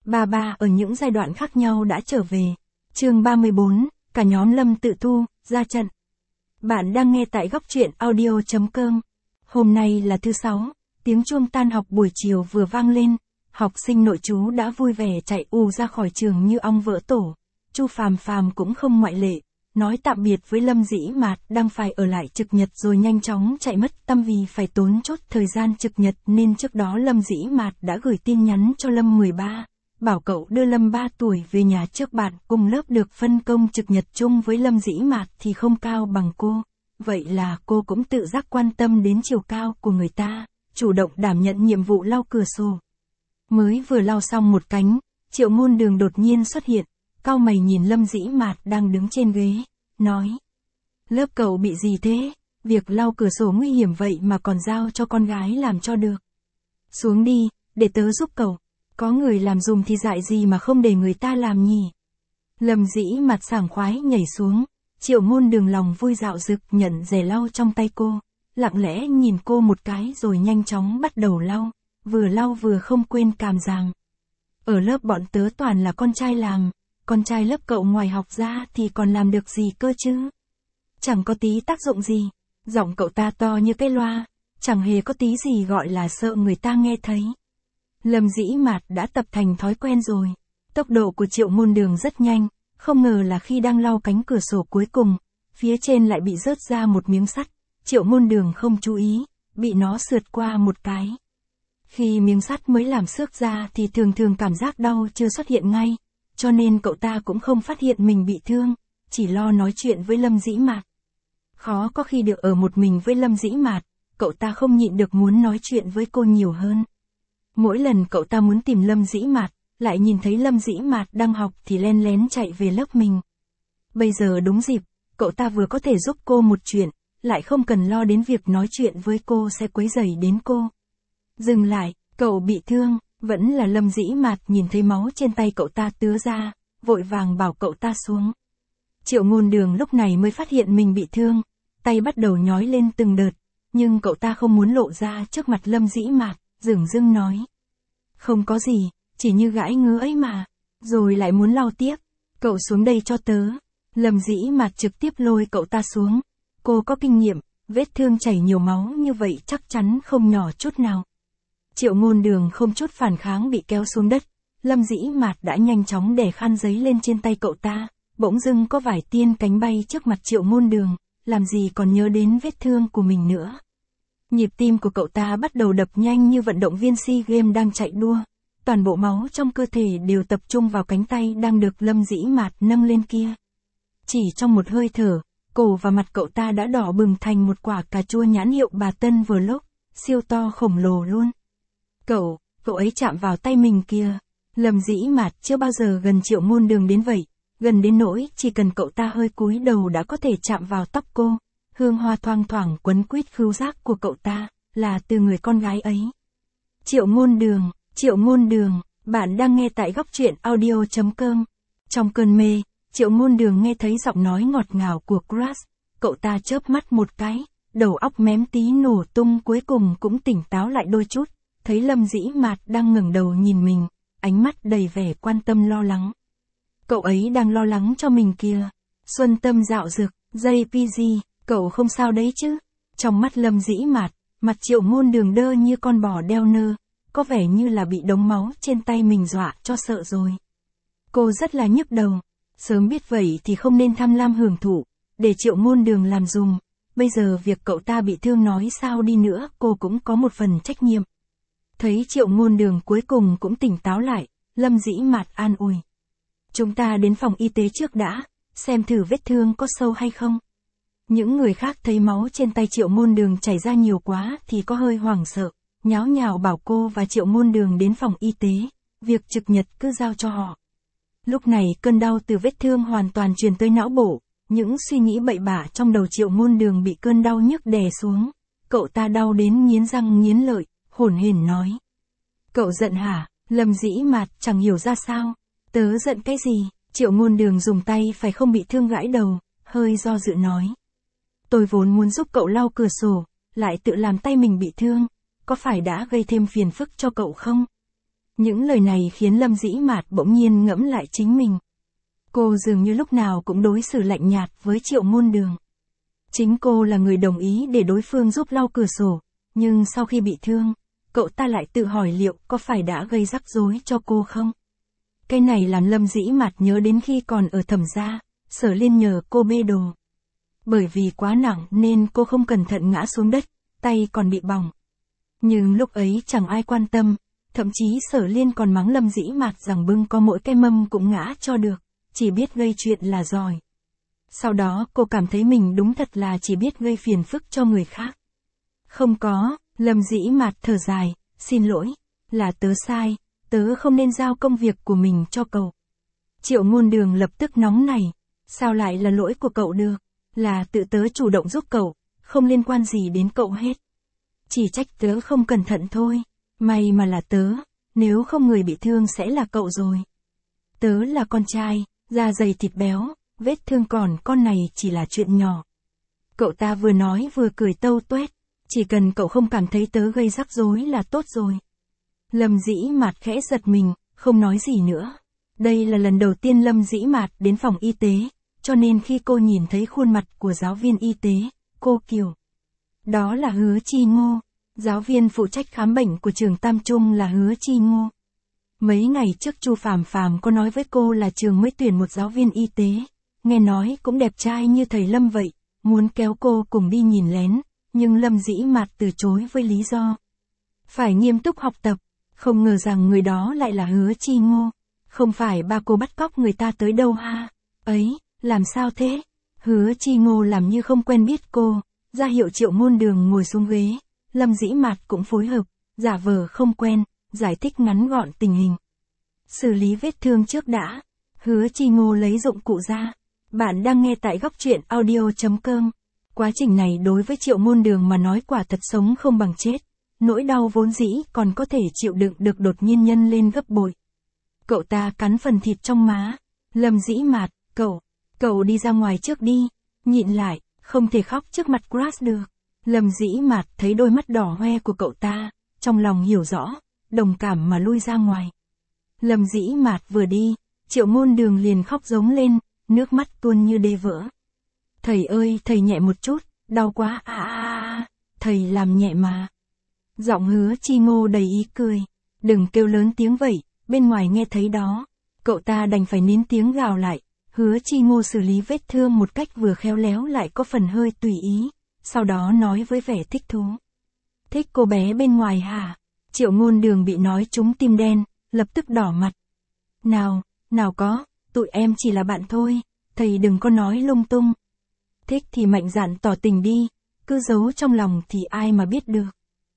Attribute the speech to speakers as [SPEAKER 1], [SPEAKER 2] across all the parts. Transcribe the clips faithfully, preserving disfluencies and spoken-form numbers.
[SPEAKER 1] Ba ba ở những giai đoạn khác nhau đã trở về. Chương ba mươi bốn, cả nhóm Lâm Tự Thu, ra trận. Bạn đang nghe tại góc truyện audio chấm com. Hôm nay là thứ sáu, tiếng chuông tan học buổi chiều vừa vang lên, học sinh nội trú đã vui vẻ chạy ù ra khỏi trường như ong vỡ tổ. Chu Phàm Phàm cũng không ngoại lệ, nói tạm biệt với Lâm Dĩ Mạt đang phải ở lại trực nhật rồi nhanh chóng chạy mất tâm vì phải tốn chốt thời gian trực nhật nên trước đó Lâm Dĩ Mạt đã gửi tin nhắn cho Lâm mười ba. Bảo cậu đưa Lâm ba tuổi về nhà trước bạn cùng lớp được phân công trực nhật chung với Lâm Dĩ Mạt thì không cao bằng cô. Vậy là cô cũng tự giác quan tâm đến chiều cao của người ta, chủ động đảm nhận nhiệm vụ lau cửa sổ. Mới vừa lau xong một cánh, Triệu Ngôn Đường đột nhiên xuất hiện, cau mày nhìn Lâm Dĩ Mạt đang đứng trên ghế, nói: Lớp cậu bị gì thế? Việc lau cửa sổ nguy hiểm vậy mà còn giao cho con gái làm cho được. Xuống đi, để tớ giúp cậu. Có người làm dùm thì dại gì mà không để người ta làm nhỉ? Lâm Dĩ Mạt sảng khoái nhảy xuống, Triệu Ngôn Đường lòng vui dạo dực nhận rẻ lau trong tay cô, lặng lẽ nhìn cô một cái rồi nhanh chóng bắt đầu lau, vừa lau vừa không quên càm ràm. Ở lớp bọn tớ toàn là con trai làm, con trai lớp cậu ngoài học ra thì còn làm được gì cơ chứ? Chẳng có tí tác dụng gì, giọng cậu ta to như cái loa, chẳng hề có tí gì gọi là sợ người ta nghe thấy. Lâm Dĩ Mạt đã tập thành thói quen rồi. Tốc độ của Triệu Ngôn Đường rất nhanh, không ngờ là khi đang lau cánh cửa sổ cuối cùng, phía trên lại bị rớt ra một miếng sắt. Triệu Ngôn Đường không chú ý, bị nó sượt qua một cái. Khi miếng sắt mới làm xước ra thì thường thường cảm giác đau chưa xuất hiện ngay, cho nên cậu ta cũng không phát hiện mình bị thương, chỉ lo nói chuyện với Lâm Dĩ Mạt. Khó có khi được ở một mình với Lâm Dĩ Mạt, cậu ta không nhịn được muốn nói chuyện với cô nhiều hơn. Mỗi lần cậu ta muốn tìm Lâm Dĩ Mạt, lại nhìn thấy Lâm Dĩ Mạt đang học thì len lén chạy về lớp mình. Bây giờ đúng dịp, cậu ta vừa có thể giúp cô một chuyện, lại không cần lo đến việc nói chuyện với cô sẽ quấy rầy đến cô. Dừng lại, cậu bị thương, vẫn là Lâm Dĩ Mạt nhìn thấy máu trên tay cậu ta tứa ra, vội vàng bảo cậu ta xuống. Triệu Ngôn Đường lúc này mới phát hiện mình bị thương, tay bắt đầu nhói lên từng đợt, nhưng cậu ta không muốn lộ ra trước mặt Lâm Dĩ Mạt, dửng dưng nói: Không có gì, chỉ như gãi ngứa ấy mà. Rồi lại muốn lau tiếp. Cậu xuống đây cho tớ. Lâm Dĩ Mạt trực tiếp lôi cậu ta xuống. Cô có kinh nghiệm, vết thương chảy nhiều máu như vậy chắc chắn không nhỏ chút nào. Triệu Ngôn Đường không chút phản kháng bị kéo xuống đất. Lâm Dĩ Mạt đã nhanh chóng để khăn giấy lên trên tay cậu ta. Bỗng dưng có vài tiên cánh bay trước mặt Triệu Ngôn Đường, làm gì còn nhớ đến vết thương của mình nữa. Nhịp tim của cậu ta bắt đầu đập nhanh như vận động viên SEA Games đang chạy đua. Toàn bộ máu trong cơ thể đều tập trung vào cánh tay đang được Lâm Dĩ Mạt nâng lên kia. Chỉ trong một hơi thở, cổ và mặt cậu ta đã đỏ bừng thành một quả cà chua nhãn hiệu Bà Tân vừa lúc, siêu to khổng lồ luôn. Cậu, cậu ấy chạm vào tay mình kìa. Lâm Dĩ Mạt chưa bao giờ gần Triệu Ngôn Đường đến vậy, gần đến nỗi chỉ cần cậu ta hơi cúi đầu đã có thể chạm vào tóc cô. Hương hoa thoang thoảng quấn quýt khứu giác của cậu ta, là từ người con gái ấy. Triệu Ngôn Đường, Triệu Ngôn Đường, bạn đang nghe tại góc truyện audio chấm com. Trong cơn mê, Triệu Ngôn Đường nghe thấy giọng nói ngọt ngào của Crush, cậu ta chớp mắt một cái, đầu óc mém tí nổ tung cuối cùng cũng tỉnh táo lại đôi chút, thấy Lâm Dĩ Mạt đang ngẩng đầu nhìn mình, ánh mắt đầy vẻ quan tâm lo lắng. Cậu ấy đang lo lắng cho mình kìa. Xuân tâm dạo dực, gi pê giê. Cậu không sao đấy chứ? Trong mắt Lâm Dĩ Mạt, mặt Triệu Ngôn Đường đơ như con bò đeo nơ, có vẻ như là bị đống máu trên tay mình dọa cho sợ rồi. Cô rất là nhức đầu, sớm biết vậy thì không nên tham lam hưởng thụ, để Triệu Ngôn Đường làm dùm, bây giờ việc cậu ta bị thương nói sao đi nữa cô cũng có một phần trách nhiệm. Thấy Triệu Ngôn Đường cuối cùng cũng tỉnh táo lại, Lâm Dĩ Mạt an ủi. Chúng ta đến phòng y tế trước đã, xem thử vết thương có sâu hay không. Những người khác thấy máu trên tay Triệu Ngôn Đường chảy ra nhiều quá thì có hơi hoảng sợ, nháo nhào bảo cô và Triệu Ngôn Đường đến phòng y tế, việc trực nhật cứ giao cho họ. Lúc này cơn đau từ vết thương hoàn toàn truyền tới não bộ, những suy nghĩ bậy bạ trong đầu Triệu Ngôn Đường bị cơn đau nhức đè xuống, cậu ta đau đến nghiến răng nghiến lợi, hổn hển nói. Cậu giận hả? Lâm Dĩ Mạt chẳng hiểu ra sao. Tớ giận cái gì? Triệu Ngôn Đường dùng tay phải không bị thương gãi đầu, hơi do dự nói. Tôi vốn muốn giúp cậu lau cửa sổ, lại tự làm tay mình bị thương, có phải đã gây thêm phiền phức cho cậu không? Những lời này khiến Lâm Dĩ Mạt bỗng nhiên ngẫm lại chính mình. Cô dường như lúc nào cũng đối xử lạnh nhạt với Triệu Ngôn Đường. Chính cô là người đồng ý để đối phương giúp lau cửa sổ, nhưng sau khi bị thương, cậu ta lại tự hỏi liệu có phải đã gây rắc rối cho cô không? Cái này làm Lâm Dĩ Mạt nhớ đến khi còn ở Thẩm gia, Sở Liên nhờ cô bê đồ. Bởi vì quá nặng nên cô không cẩn thận ngã xuống đất, tay còn bị bỏng. Nhưng lúc ấy chẳng ai quan tâm, thậm chí Sở Liên còn mắng Lâm Dĩ Mạt rằng bưng có mỗi cái mâm cũng ngã cho được, chỉ biết gây chuyện là giỏi. Sau đó cô cảm thấy mình đúng thật là chỉ biết gây phiền phức cho người khác. Không có, Lâm Dĩ Mạt thở dài, xin lỗi, là tớ sai, tớ không nên giao công việc của mình cho cậu. Triệu Ngôn Đường lập tức nóng nảy, sao lại là lỗi của cậu được, là tự tớ chủ động giúp cậu, không liên quan gì đến cậu hết. Chỉ trách tớ không cẩn thận thôi, may mà là tớ, nếu không người bị thương sẽ là cậu rồi. Tớ là con trai, da dày thịt béo, vết thương còn con này chỉ là chuyện nhỏ. Cậu ta vừa nói vừa cười tâu tuét, chỉ cần cậu không cảm thấy tớ gây rắc rối là tốt rồi. Lâm Dĩ Mạt khẽ giật mình, không nói gì nữa. Đây là lần đầu tiên Lâm Dĩ Mạt đến phòng y tế, cho nên khi cô nhìn thấy khuôn mặt của giáo viên y tế, cô kiều. Đó là Hứa Chi Ngô, giáo viên phụ trách khám bệnh của trường Tam Trung là Hứa Chi Ngô. Mấy ngày trước Chu Phàm Phàm có nói với cô là trường mới tuyển một giáo viên y tế, nghe nói cũng đẹp trai như thầy Lâm vậy, muốn kéo cô cùng đi nhìn lén, nhưng Lâm Dĩ Mạt từ chối với lý do phải nghiêm túc học tập, không ngờ rằng người đó lại là Hứa Chi Ngô. Không phải ba cô bắt cóc người ta tới đâu ha? Ấy, làm sao thế? Hứa Chi Ngô làm như không quen biết cô, ra hiệu Triệu Ngôn Đường ngồi xuống ghế, Lâm Dĩ Mạt cũng phối hợp, giả vờ không quen, giải thích ngắn gọn tình hình. Xử lý vết thương trước đã. Hứa Chi Ngô lấy dụng cụ ra. Bạn đang nghe tại góc truyện audio chấm com. Quá trình này đối với Triệu Ngôn Đường mà nói quả thật sống không bằng chết. Nỗi đau vốn dĩ còn có thể chịu đựng được đột nhiên nhân lên gấp bội. Cậu ta cắn phần thịt trong má. Lâm Dĩ Mạt, cậu, cậu đi ra ngoài trước đi. Nhịn lại, không thể khóc trước mặt Crush được. Lâm Dĩ Mạt thấy đôi mắt đỏ hoe của cậu ta, trong lòng hiểu rõ, đồng cảm mà lui ra ngoài. Lâm Dĩ Mạt vừa đi, Triệu Ngôn Đường liền khóc giống lên, nước mắt tuôn như đê vỡ. Thầy ơi, thầy nhẹ một chút, đau quá à à à, thầy làm nhẹ mà. Giọng Hứa Chi Ngô đầy ý cười, đừng kêu lớn tiếng vậy, bên ngoài nghe thấy đó. Cậu ta đành phải nín tiếng gào lại. Hứa Chi Ngô xử lý vết thương một cách vừa khéo léo lại có phần hơi tùy ý, sau đó nói với vẻ thích thú. Thích cô bé bên ngoài hả? Triệu Ngôn Đường bị nói trúng tim đen, lập tức đỏ mặt. Nào, nào có, tụi em chỉ là bạn thôi, thầy đừng có nói lung tung. Thích thì mạnh dạn tỏ tình đi, cứ giấu trong lòng thì ai mà biết được.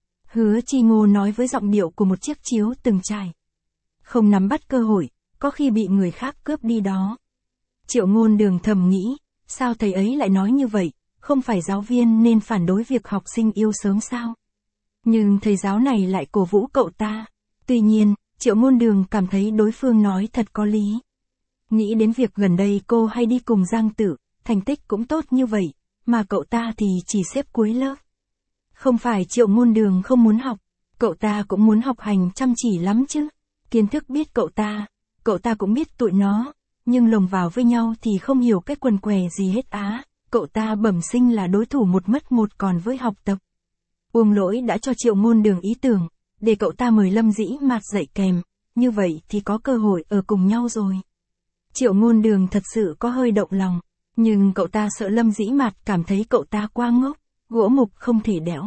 [SPEAKER 1] Hứa Chi Ngô nói với giọng điệu của một chiếc chiếu từng trải. Không nắm bắt cơ hội, có khi bị người khác cướp đi đó. Triệu Ngôn Đường thầm nghĩ, sao thầy ấy lại nói như vậy, không phải giáo viên nên phản đối việc học sinh yêu sớm sao? Nhưng thầy giáo này lại cổ vũ cậu ta. Tuy nhiên, Triệu Ngôn Đường cảm thấy đối phương nói thật có lý. Nghĩ đến việc gần đây cô hay đi cùng Giang Tử, thành tích cũng tốt như vậy, mà cậu ta thì chỉ xếp cuối lớp. Không phải Triệu Ngôn Đường không muốn học, cậu ta cũng muốn học hành chăm chỉ lắm chứ. Kiến thức biết cậu ta, cậu ta cũng biết tụi nó, nhưng lồng vào với nhau thì không hiểu cái quần què gì hết á. Cậu ta bẩm sinh là đối thủ một mất một còn với học tập. Uông Lỗi đã cho Triệu Ngôn Đường ý tưởng, để cậu ta mời Lâm Dĩ Mạt dạy kèm, như vậy thì có cơ hội ở cùng nhau rồi. Triệu Ngôn Đường thật sự có hơi động lòng, nhưng cậu ta sợ Lâm Dĩ Mạt cảm thấy cậu ta quá ngốc, gỗ mục không thể đẽo.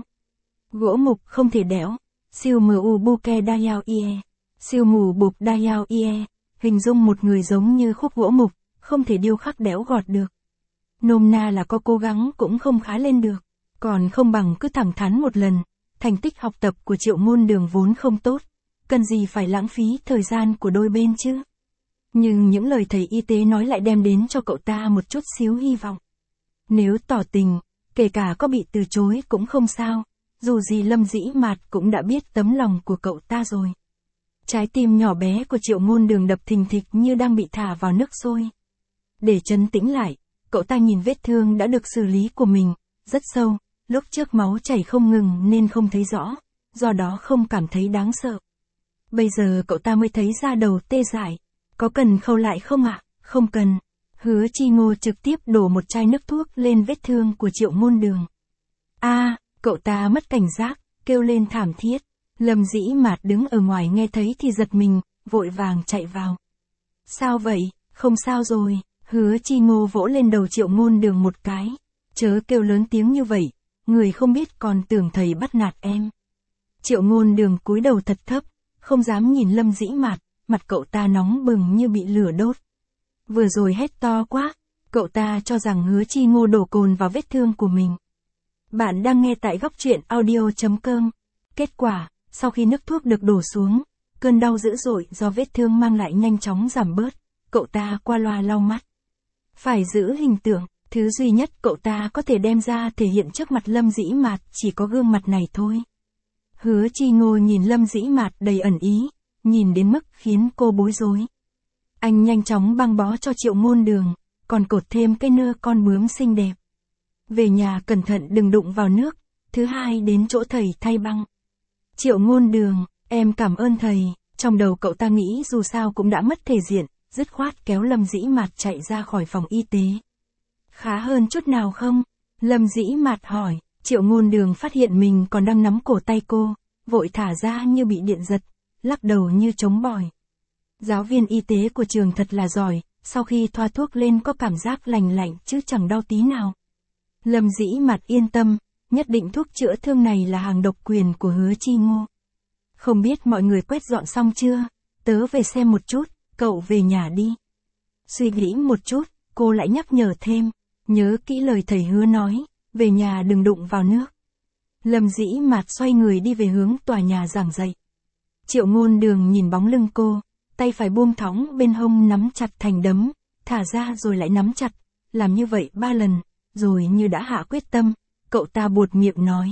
[SPEAKER 1] Gỗ mục không thể đẽo, siêu mu buke dayao ie, siêu mù bục dayao ie, hình dung một người giống như khúc gỗ mục, không thể điêu khắc đẽo gọt được. Nôm na là có cố gắng cũng không khá lên được, còn không bằng cứ thẳng thắn một lần. Thành tích học tập của Triệu Ngôn Đường vốn không tốt, cần gì phải lãng phí thời gian của đôi bên chứ. Nhưng những lời thầy y tế nói lại đem đến cho cậu ta một chút xíu hy vọng. Nếu tỏ tình, kể cả có bị từ chối cũng không sao, dù gì Lâm Dĩ Mạt cũng đã biết tấm lòng của cậu ta rồi. Trái tim nhỏ bé của Triệu Ngôn Đường đập thình thịch như đang bị thả vào nước sôi. Để trấn tĩnh lại, cậu ta nhìn vết thương đã được xử lý của mình, rất sâu, lúc trước máu chảy không ngừng nên không thấy rõ, do đó không cảm thấy đáng sợ. Bây giờ cậu ta mới thấy da đầu tê dại. Có cần khâu lại không ạ? Không cần. Hứa Chi Ngô trực tiếp đổ một chai nước thuốc lên vết thương của Triệu Ngôn Đường. A, à, cậu ta mất cảnh giác, kêu lên thảm thiết. Lâm Dĩ Mạt đứng ở ngoài nghe thấy thì giật mình, vội vàng chạy vào. Sao vậy? Không sao rồi. Hứa Chi Ngô vỗ lên đầu Triệu Ngôn Đường một cái. Chớ kêu lớn tiếng như vậy, người không biết còn tưởng thầy bắt nạt em. Triệu Ngôn Đường cúi đầu thật thấp, không dám nhìn Lâm Dĩ Mạt, mặt cậu ta nóng bừng như bị lửa đốt. Vừa rồi hét to quá, cậu ta cho rằng Hứa Chi Ngô đổ cồn vào vết thương của mình. Bạn đang nghe tại góc truyện audio chấm com. Kết quả, sau khi nước thuốc được đổ xuống, cơn đau dữ dội do vết thương mang lại nhanh chóng giảm bớt, cậu ta qua loa lau mắt. Phải giữ hình tượng, thứ duy nhất cậu ta có thể đem ra thể hiện trước mặt Lâm Dĩ Mạt chỉ có gương mặt này thôi. Hứa Chi Ngô nhìn Lâm Dĩ Mạt đầy ẩn ý, nhìn đến mức khiến cô bối rối. Anh nhanh chóng băng bó cho Triệu Ngôn Đường, còn cột thêm cái nơ con bướm xinh đẹp. Về nhà cẩn thận đừng đụng vào nước, thứ hai đến chỗ thầy thay băng. Triệu Ngôn Đường, em cảm ơn thầy, trong đầu cậu ta nghĩ dù sao cũng đã mất thể diện, dứt khoát kéo Lâm Dĩ Mạt chạy ra khỏi phòng y tế. Khá hơn chút nào không? Lâm Dĩ Mạt hỏi. Triệu Ngôn Đường phát hiện mình còn đang nắm cổ tay cô, vội thả ra như bị điện giật, lắc đầu như trống bỏi. Giáo viên y tế của trường thật là giỏi, sau khi thoa thuốc lên có cảm giác lành lạnh chứ chẳng đau tí nào. Lâm Dĩ Mạt yên tâm, nhất định thuốc chữa thương này là hàng độc quyền của Hứa Chi Ngô. Không biết mọi người quét dọn xong chưa? Tớ về xem một chút, cậu về nhà đi. Suy nghĩ một chút, cô lại nhắc nhở thêm, nhớ kỹ lời thầy Hứa nói, về nhà đừng đụng vào nước. Lâm Dĩ Mạt xoay người đi về hướng tòa nhà giảng dạy. Triệu Ngôn Đường nhìn bóng lưng cô, tay phải buông thõng bên hông nắm chặt thành đấm, thả ra rồi lại nắm chặt, làm như vậy ba lần, rồi như đã hạ quyết tâm, cậu ta buột miệng nói.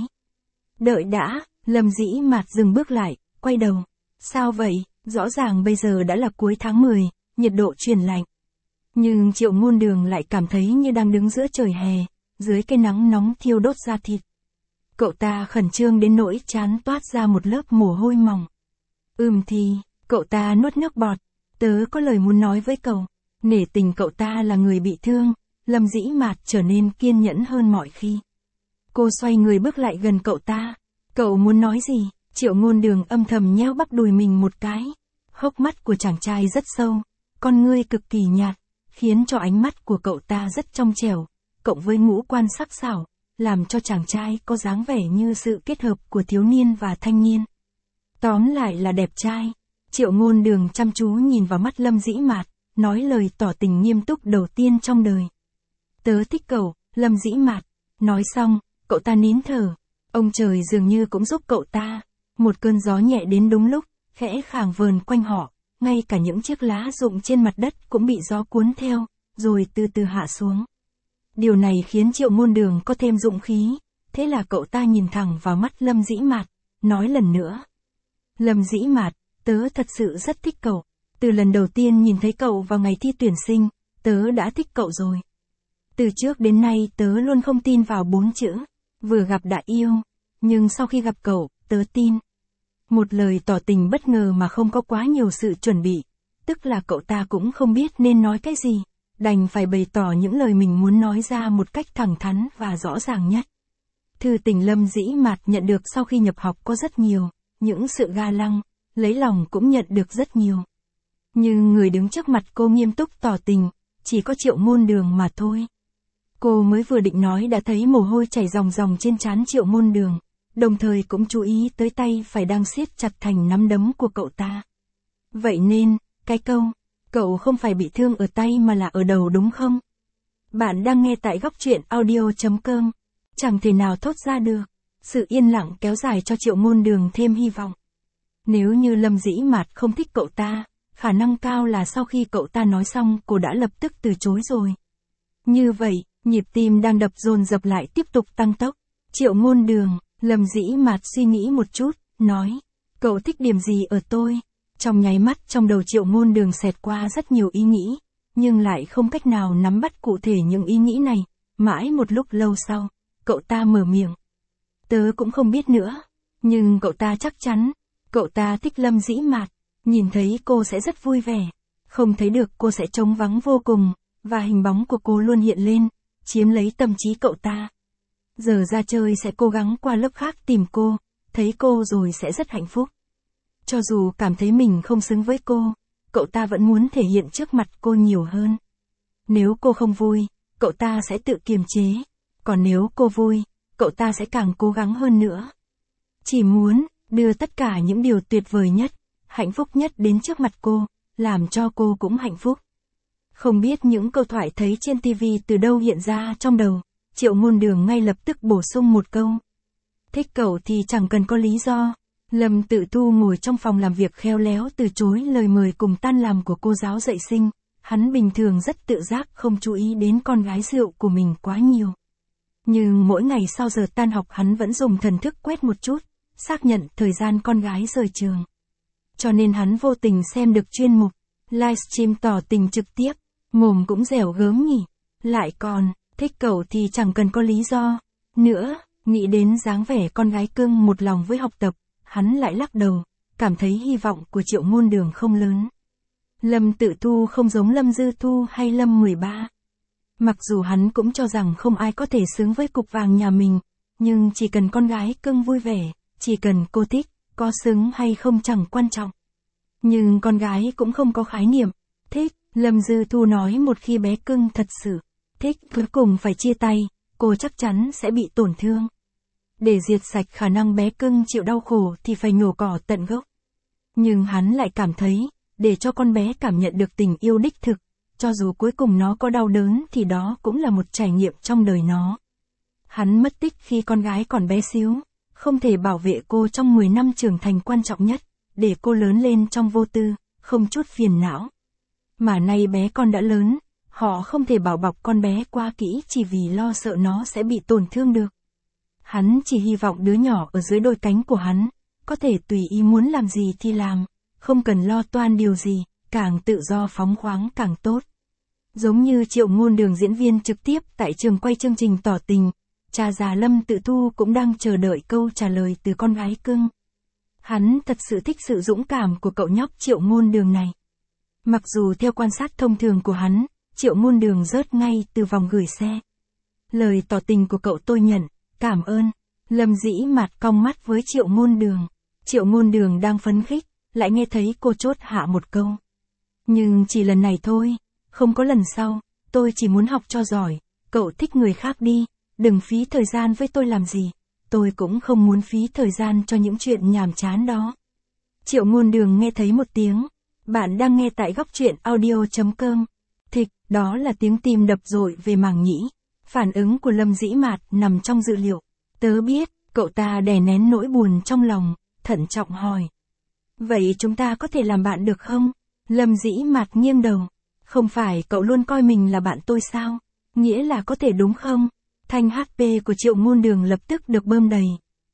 [SPEAKER 1] Đợi đã, Lâm Dĩ Mạt dừng bước lại, quay đầu. Sao vậy? Rõ ràng bây giờ đã là cuối tháng mười, nhiệt độ chuyển lạnh. Nhưng Triệu Ngôn Đường lại cảm thấy như đang đứng giữa trời hè, dưới cái nắng nóng thiêu đốt da thịt. Cậu ta khẩn trương đến nỗi trán toát ra một lớp mồ hôi mỏng. Ừm thì, cậu ta nuốt nước bọt, tớ có lời muốn nói với cậu. Nể tình cậu ta là người bị thương, Lâm Dĩ Mạt trở nên kiên nhẫn hơn mọi khi. Cô xoay người bước lại gần cậu ta. Cậu muốn nói gì? Triệu Ngôn Đường âm thầm nheo bắp đùi mình một cái. Hốc mắt của chàng trai rất sâu, con ngươi cực kỳ nhạt, khiến cho ánh mắt của cậu ta rất trong trẻo, cộng với ngũ quan sắc sảo, làm cho chàng trai có dáng vẻ như sự kết hợp của thiếu niên và thanh niên. Tóm lại là đẹp trai. Triệu Ngôn Đường chăm chú nhìn vào mắt Lâm Dĩ Mạt, nói lời tỏ tình nghiêm túc đầu tiên trong đời. Tớ thích cậu, Lâm Dĩ Mạt. Nói xong, cậu ta nín thở. Ông trời dường như cũng giúp cậu ta. Một cơn gió nhẹ đến đúng lúc, khẽ khàng vờn quanh họ, ngay cả những chiếc lá rụng trên mặt đất cũng bị gió cuốn theo, rồi từ từ hạ xuống. Điều này khiến Triệu Ngôn Đường có thêm dũng khí, thế là cậu ta nhìn thẳng vào mắt Lâm Dĩ Mạt, nói lần nữa. Lâm Dĩ Mạt, tớ thật sự rất thích cậu. Từ lần đầu tiên nhìn thấy cậu vào ngày thi tuyển sinh, tớ đã thích cậu rồi. Từ trước đến nay tớ luôn không tin vào bốn chữ, vừa gặp đã yêu, nhưng sau khi gặp cậu, tớ tin. Một lời tỏ tình bất ngờ mà không có quá nhiều sự chuẩn bị, tức là cậu ta cũng không biết nên nói cái gì, đành phải bày tỏ những lời mình muốn nói ra một cách thẳng thắn và rõ ràng nhất. Thư tình Lâm Dĩ Mạt nhận được sau khi nhập học có rất nhiều, những sự ga lăng, lấy lòng cũng nhận được rất nhiều. Nhưng người đứng trước mặt cô nghiêm túc tỏ tình, chỉ có Triệu Ngôn Đường mà thôi. Cô mới vừa định nói đã thấy mồ hôi chảy ròng ròng trên trán Triệu Ngôn Đường, đồng thời cũng chú ý tới tay phải đang siết chặt thành nắm đấm của cậu ta. Vậy nên, cái câu, cậu không phải bị thương ở tay mà là ở đầu đúng không? Bạn đang nghe tại góc truyện audio chấm com. Chẳng thể nào thốt ra được. Sự yên lặng kéo dài cho Triệu Ngôn Đường thêm hy vọng. Nếu như Lâm Dĩ Mạt không thích cậu ta, khả năng cao là sau khi cậu ta nói xong cô đã lập tức từ chối rồi. Như vậy, nhịp tim đang đập dồn dập lại tiếp tục tăng tốc. Triệu Ngôn Đường, Lâm Dĩ Mạt suy nghĩ một chút, nói, cậu thích điểm gì ở tôi? Trong nháy mắt trong đầu Triệu Ngôn Đường xẹt qua rất nhiều ý nghĩ, nhưng lại không cách nào nắm bắt cụ thể những ý nghĩ này. Mãi một lúc lâu sau, cậu ta mở miệng. Tớ cũng không biết nữa, nhưng cậu ta chắc chắn, cậu ta thích Lâm Dĩ Mạt. Nhìn thấy cô sẽ rất vui vẻ, không thấy được cô sẽ trống vắng vô cùng, và hình bóng của cô luôn hiện lên, chiếm lấy tâm trí cậu ta. Giờ ra chơi sẽ cố gắng qua lớp khác tìm cô, thấy cô rồi sẽ rất hạnh phúc. Cho dù cảm thấy mình không xứng với cô, cậu ta vẫn muốn thể hiện trước mặt cô nhiều hơn. Nếu cô không vui, cậu ta sẽ tự kiềm chế, còn nếu cô vui, cậu ta sẽ càng cố gắng hơn nữa. Chỉ muốn đưa tất cả những điều tuyệt vời nhất, hạnh phúc nhất đến trước mặt cô, làm cho cô cũng hạnh phúc. Không biết những câu thoại thấy trên ti vi từ đâu hiện ra trong đầu, Triệu Ngôn Đường ngay lập tức bổ sung một câu. Thích cậu thì chẳng cần có lý do. Lâm Tự Tu ngồi trong phòng làm việc khéo léo từ chối lời mời cùng tan làm của cô giáo dạy sinh, hắn bình thường rất tự giác không chú ý đến con gái rượu của mình quá nhiều. Nhưng mỗi ngày sau giờ tan học hắn vẫn dùng thần thức quét một chút, xác nhận thời gian con gái rời trường. Cho nên hắn vô tình xem được chuyên mục livestream tỏ tình trực tiếp, mồm cũng dẻo gớm nhỉ. Lại còn, thích cậu thì chẳng cần có lý do. Nữa, nghĩ đến dáng vẻ con gái cưng một lòng với học tập, hắn lại lắc đầu, cảm thấy hy vọng của Triệu Ngôn Đường không lớn. Lâm Tự Tu không giống Lâm Dư Thu hay Lâm mười ba. Mặc dù hắn cũng cho rằng không ai có thể xứng với cục vàng nhà mình, nhưng chỉ cần con gái cưng vui vẻ, chỉ cần cô thích, có xứng hay không chẳng quan trọng. Nhưng con gái cũng không có khái niệm, thích, Lâm Dư Thu nói một khi bé cưng thật sự thích cuối cùng phải chia tay, cô chắc chắn sẽ bị tổn thương. Để diệt sạch khả năng bé cưng chịu đau khổ thì phải nhổ cỏ tận gốc. Nhưng hắn lại cảm thấy, để cho con bé cảm nhận được tình yêu đích thực, cho dù cuối cùng nó có đau đớn thì đó cũng là một trải nghiệm trong đời nó. Hắn mất tích khi con gái còn bé xíu, không thể bảo vệ cô trong mười năm trưởng thành quan trọng nhất, để cô lớn lên trong vô tư, không chút phiền não. Mà nay bé con đã lớn, họ không thể bảo bọc con bé quá kỹ chỉ vì lo sợ nó sẽ bị tổn thương được. Hắn chỉ hy vọng đứa nhỏ ở dưới đôi cánh của hắn, có thể tùy ý muốn làm gì thì làm, không cần lo toan điều gì, càng tự do phóng khoáng càng tốt. Giống như Triệu Ngôn Đường diễn viên trực tiếp tại trường quay chương trình tỏ tình, cha già Lâm Tự Tu cũng đang chờ đợi câu trả lời từ con gái cưng. Hắn thật sự thích sự dũng cảm của cậu nhóc Triệu Ngôn Đường này. Mặc dù theo quan sát thông thường của hắn, Triệu Ngôn Đường rớt ngay từ vòng gửi xe. Lời tỏ tình của cậu tôi nhận, cảm ơn. Lâm Dĩ Mạt cong mắt với Triệu Ngôn Đường. Triệu Ngôn Đường đang phấn khích, lại nghe thấy cô chốt hạ một câu. Nhưng chỉ lần này thôi, không có lần sau, tôi chỉ muốn học cho giỏi, cậu thích người khác đi, đừng phí thời gian với tôi làm gì, tôi cũng không muốn phí thời gian cho những chuyện nhàm chán đó. Triệu Ngôn Đường nghe thấy một tiếng, bạn đang nghe tại góc truyện audio chấm com. Thịch, đó là tiếng tim đập dội về màng nhĩ. Phản ứng của Lâm Dĩ Mạt nằm trong dự liệu. Tớ biết, cậu ta đè nén nỗi buồn trong lòng, thận trọng hỏi. Vậy chúng ta có thể làm bạn được không? Lâm Dĩ Mạt nghiêng đầu. Không phải cậu luôn coi mình là bạn tôi sao? Nghĩa là có thể đúng không? Thanh hát pê của Triệu Ngôn Đường lập tức được bơm đầy.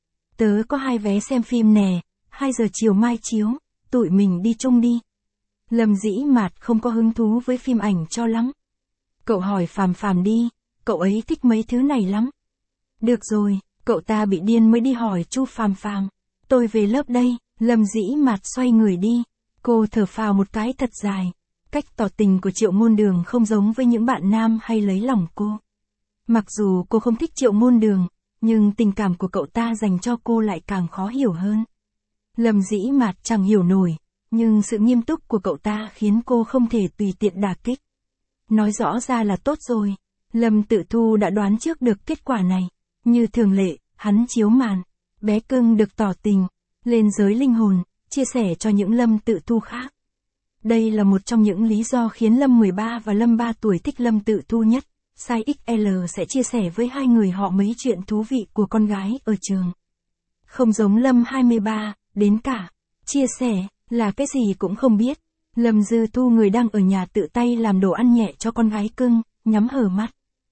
[SPEAKER 1] Tớ có hai vé xem phim nè, hai giờ chiều mai chiếu, tụi mình đi chung đi. Lâm Dĩ Mạt không có hứng thú với phim ảnh cho lắm. Cậu hỏi Phàm Phàm đi, cậu ấy thích mấy thứ này lắm. Được rồi, cậu ta bị điên mới đi hỏi Chu Phàm Phàm. Tôi về lớp đây. Lâm Dĩ Mạt xoay người đi. Cô thở phào một cái thật dài. Cách tỏ tình của Triệu Ngôn Đường không giống với những bạn nam hay lấy lòng cô. Mặc dù cô không thích Triệu Ngôn Đường, nhưng tình cảm của cậu ta dành cho cô lại càng khó hiểu hơn. Lâm Dĩ Mạt chẳng hiểu nổi, nhưng sự nghiêm túc của cậu ta khiến cô không thể tùy tiện đả kích. Nói rõ ra là tốt rồi. Lâm Tự Thu đã đoán trước được kết quả này. Như thường lệ, hắn chiếu màn. Bé cưng được tỏ tình, lên giới linh hồn, chia sẻ cho những Lâm Tự Thu khác. Đây là một trong những lý do khiến Lâm mười ba và Lâm ba tuổi thích Lâm Tự Thu nhất. Size ích lờ sẽ chia sẻ với hai người họ mấy chuyện thú vị của con gái ở trường. Không giống Lâm hai mươi ba, đến cả chia sẻ là cái gì cũng không biết. Lâm Dư Thu người đang ở nhà tự tay làm đồ ăn nhẹ cho con gái cưng, nhắm hờ mắt.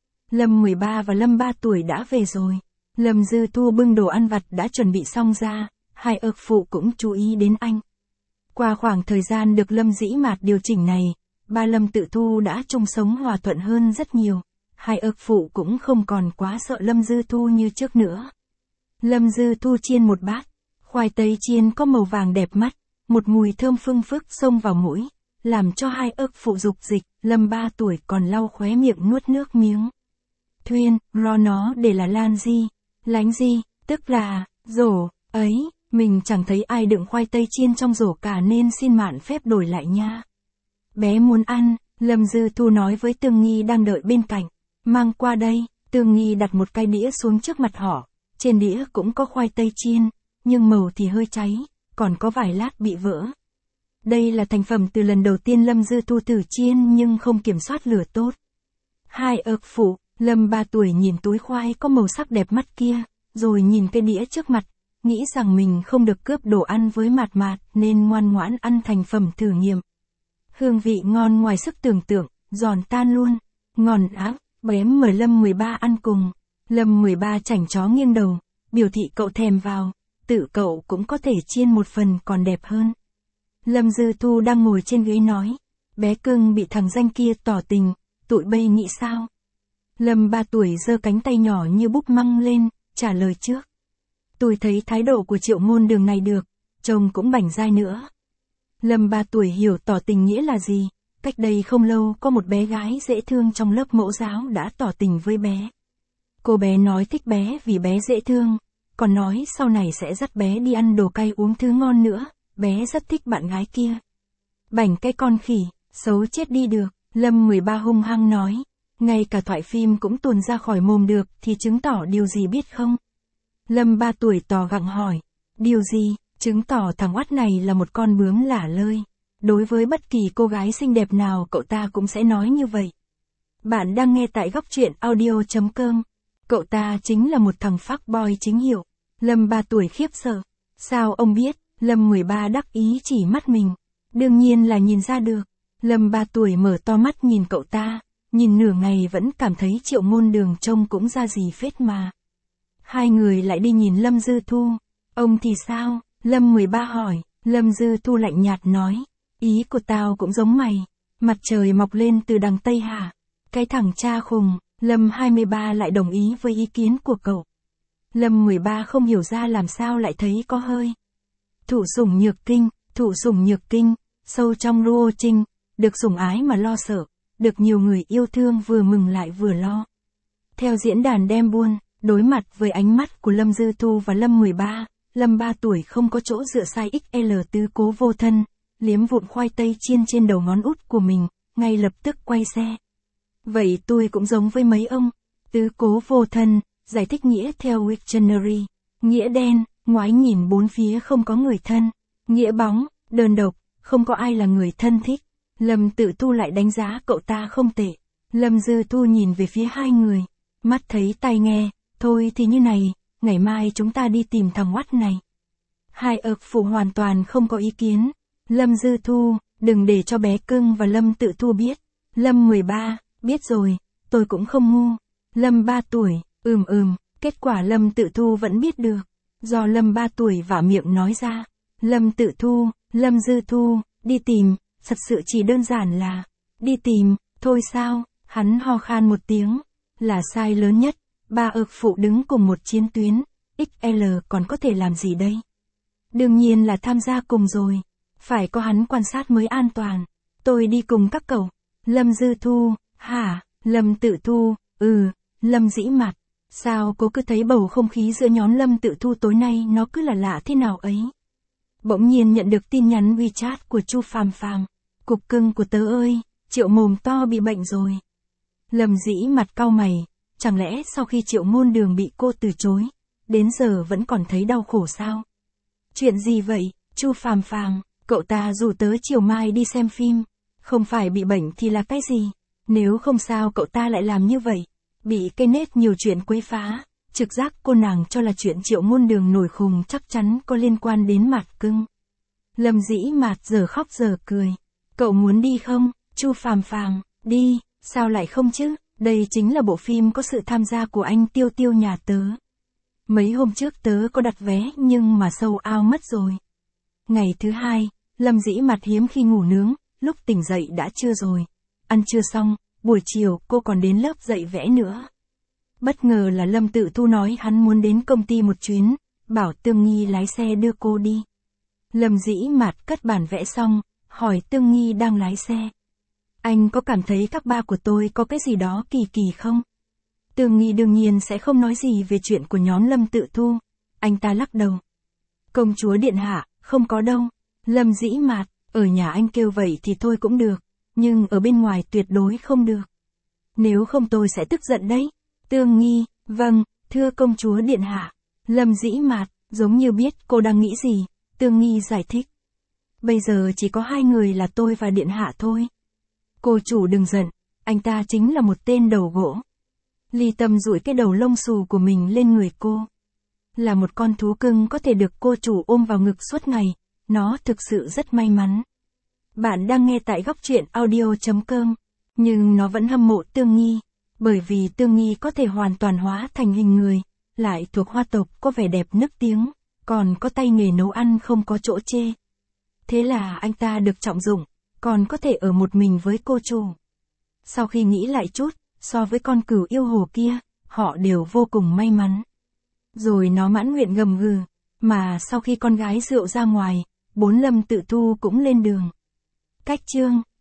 [SPEAKER 1] Lâm mười ba và Lâm ba tuổi đã về rồi. Lâm Dư Thu bưng đồ ăn vặt đã chuẩn bị xong ra, hai ức phụ cũng chú ý đến anh. Qua khoảng thời gian được Lâm Dĩ Mạt điều chỉnh này, ba Lâm Tự Thu đã chung sống hòa thuận hơn rất nhiều. Hai ức phụ cũng không còn quá sợ Lâm Dư Thu như trước nữa. Lâm Dư Thu chiên một bát, khoai tây chiên có màu vàng đẹp mắt, một mùi thơm phưng phức xông vào mũi, làm cho hai ức phụ dục dịch, Lâm ba tuổi còn lau khóe miệng nuốt nước miếng. Thuyên, ro nó để là lan gì, lánh gì, tức là, rổ, ấy, mình chẳng thấy ai đựng khoai tây chiên trong rổ cả nên xin mạn phép đổi lại nha. Bé muốn ăn, Lâm Dư Thu nói với Tương Nghi đang đợi bên cạnh, mang qua đây, Tương Nghi đặt một cái đĩa xuống trước mặt họ, trên đĩa cũng có khoai tây chiên, nhưng màu thì hơi cháy, còn có vài lát bị vỡ. Đây là thành phẩm từ lần đầu tiên Lâm Dư Thu thử chiên nhưng không kiểm soát lửa tốt. Hai ức phụ, Lâm ba tuổi nhìn túi khoai có màu sắc đẹp mắt kia, rồi nhìn cái đĩa trước mặt, nghĩ rằng mình không được cướp đồ ăn với Mạt Mạt nên ngoan ngoãn ăn thành phẩm thử nghiệm. Hương vị ngon ngoài sức tưởng tượng, giòn tan luôn, ngon ác, bém mời Lâm mười ba ăn cùng. Lâm mười ba chảnh chó nghiêng đầu, biểu thị cậu thèm vào, tự cậu cũng có thể chiên một phần còn đẹp hơn. Lâm Dư Thu đang ngồi trên ghế nói, bé cưng bị thằng danh kia tỏ tình, tụi bây nghĩ sao? Lâm ba tuổi giơ cánh tay nhỏ như búp măng lên, trả lời trước. Tôi thấy thái độ của Triệu Ngôn Đường này được, chồng cũng bảnh dai nữa. Lâm ba tuổi hiểu tỏ tình nghĩa là gì, cách đây không lâu có một bé gái dễ thương trong lớp mẫu giáo đã tỏ tình với bé. Cô bé nói thích bé vì bé dễ thương, còn nói sau này sẽ dắt bé đi ăn đồ cay uống thứ ngon nữa, bé rất thích bạn gái kia. Bảnh cái con khỉ, xấu chết đi được, Lâm mười ba hung hăng nói, ngay cả thoại phim cũng tuồn ra khỏi mồm được thì chứng tỏ điều gì biết không? Lâm ba tuổi tò gặng hỏi, điều gì, chứng tỏ thằng oắt này là một con bướm lả lơi. Đối với bất kỳ cô gái xinh đẹp nào cậu ta cũng sẽ nói như vậy. Bạn đang nghe tại góc truyện audio chấm com. Cậu ta chính là một thằng fuckboy chính hiệu. Lâm ba tuổi khiếp sợ. Sao ông biết? Lâm mười ba đắc ý chỉ mắt mình. Đương nhiên là nhìn ra được. Lâm ba tuổi mở to mắt nhìn cậu ta. Nhìn nửa ngày vẫn cảm thấy Triệu Ngôn Đường trông cũng ra gì phết mà. Hai người lại đi nhìn Lâm Dư Thu. Ông thì sao? Lâm mười ba hỏi. Lâm Dư Thu lạnh nhạt nói. Ý của tao cũng giống mày. Mặt trời mọc lên từ đằng Tây hả? Cái thằng cha khùng. Lâm hai mươi ba lại đồng ý với ý kiến của cậu. Lâm mười ba không hiểu ra làm sao lại thấy có hơi. Thụ sủng nhược kinh, thụ sủng nhược kinh, sâu trong Ruo Trinh, được sủng ái mà lo sợ, được nhiều người yêu thương vừa mừng lại vừa lo. Theo diễn đàn đem buôn, đối mặt với ánh mắt của Lâm Dư Thu và Lâm mười ba, Lâm ba tuổi không có chỗ dựa size ích lờ tứ cố vô thân, liếm vụn khoai tây chiên trên đầu ngón út của mình, ngay lập tức quay xe. Vậy tôi cũng giống với mấy ông, tứ cố vô thân, giải thích nghĩa theo Wiktionary, nghĩa đen, ngoái nhìn bốn phía không có người thân, nghĩa bóng, đơn độc, không có ai là người thân thích. Lâm Tự Thu lại đánh giá cậu ta không tệ. Lâm Dư Thu nhìn về phía hai người, mắt thấy tai nghe, thôi thì như này, ngày mai chúng ta đi tìm thằng oắt này. Hai ực phụ hoàn toàn không có ý kiến. Lâm Dư Thu, đừng để cho bé cưng và Lâm Tự Thu biết. Lâm mười ba, biết rồi, tôi cũng không ngu. Lâm ba tuổi, ừm ừm, kết quả Lâm Tự Thu vẫn biết được. Do Lâm ba tuổi vả miệng nói ra. Lâm Tự Thu, Lâm Dư Thu, đi tìm, thật sự chỉ đơn giản là, đi tìm, thôi sao, hắn ho khan một tiếng, là sai lớn nhất, ba ực phụ đứng cùng một chiến tuyến, ích lờ còn có thể làm gì đây? Đương nhiên là tham gia cùng rồi, phải có hắn quan sát mới an toàn, tôi đi cùng các cậu. Lâm Dư Thu, hả, Lâm Tự Thu, ừ, Lâm Dĩ Mạt, sao cô cứ thấy bầu không khí giữa nhóm Lâm Tự Thu tối nay nó cứ là lạ thế nào ấy? Bỗng nhiên nhận được tin nhắn WeChat của Chu Phàm Phàm, cục cưng của tớ ơi, Triệu mồm to bị bệnh rồi. Lâm Dĩ Mạt cau mày, chẳng lẽ sau khi Triệu Ngôn Đường bị cô từ chối, đến giờ vẫn còn thấy đau khổ sao? Chuyện gì vậy, Chu Phàm Phàm, cậu ta rủ tớ chiều mai đi xem phim, không phải bị bệnh thì là cái gì? Nếu không sao cậu ta lại làm như vậy, bị cây nết nhiều chuyện quấy phá, trực giác cô nàng cho là chuyện Triệu Ngôn Đường nổi khùng chắc chắn có liên quan đến Mạt cưng. Lâm Dĩ Mạt giờ khóc giờ cười, cậu muốn đi không, Chu Phàm Phàm, đi, sao lại không chứ, đây chính là bộ phim có sự tham gia của anh Tiêu Tiêu nhà tớ. Mấy hôm trước tớ có đặt vé nhưng mà sold out mất rồi. Ngày thứ hai, Lâm Dĩ Mạt hiếm khi ngủ nướng, lúc tỉnh dậy đã trưa rồi. Ăn trưa xong, buổi chiều cô còn đến lớp dạy vẽ nữa. Bất ngờ là Lâm Tự Thu nói hắn muốn đến công ty một chuyến, bảo Tương Nghi lái xe đưa cô đi. Lâm Dĩ Mạt cất bản vẽ xong, hỏi Tương Nghi đang lái xe. Anh có cảm thấy các ba của tôi có cái gì đó kỳ kỳ không? Tương Nghi đương nhiên sẽ không nói gì về chuyện của nhóm Lâm Tự Thu. Anh ta lắc đầu. Công chúa điện hạ, không có đâu. Lâm Dĩ Mạt, ở nhà anh kêu vậy thì thôi cũng được, nhưng ở bên ngoài tuyệt đối không được. Nếu không tôi sẽ tức giận đấy. Tương Nghi, vâng, thưa công chúa điện hạ. Lâm Dĩ Mạt, giống như biết cô đang nghĩ gì, Tương Nghi giải thích. Bây giờ chỉ có hai người là tôi và điện hạ thôi. Cô chủ đừng giận, anh ta chính là một tên đầu gỗ. Ly Tâm dụi cái đầu lông xù của mình lên người cô. Là một con thú cưng có thể được cô chủ ôm vào ngực suốt ngày, nó thực sự rất may mắn. Bạn đang nghe tại góc truyện audio chấm com, nhưng nó vẫn hâm mộ Tương Nghi, bởi vì Tương Nghi có thể hoàn toàn hóa thành hình người, lại thuộc hoa tộc có vẻ đẹp nức tiếng, còn có tay nghề nấu ăn không có chỗ chê. Thế là anh ta được trọng dụng, còn có thể ở một mình với cô chủ. Sau khi nghĩ lại chút, so với con cừu yêu hồ kia, họ đều vô cùng may mắn. Rồi nó mãn nguyện gầm gừ, mà sau khi con gái rượu ra ngoài, bốn Lâm Tự Thu cũng lên đường. Cách chương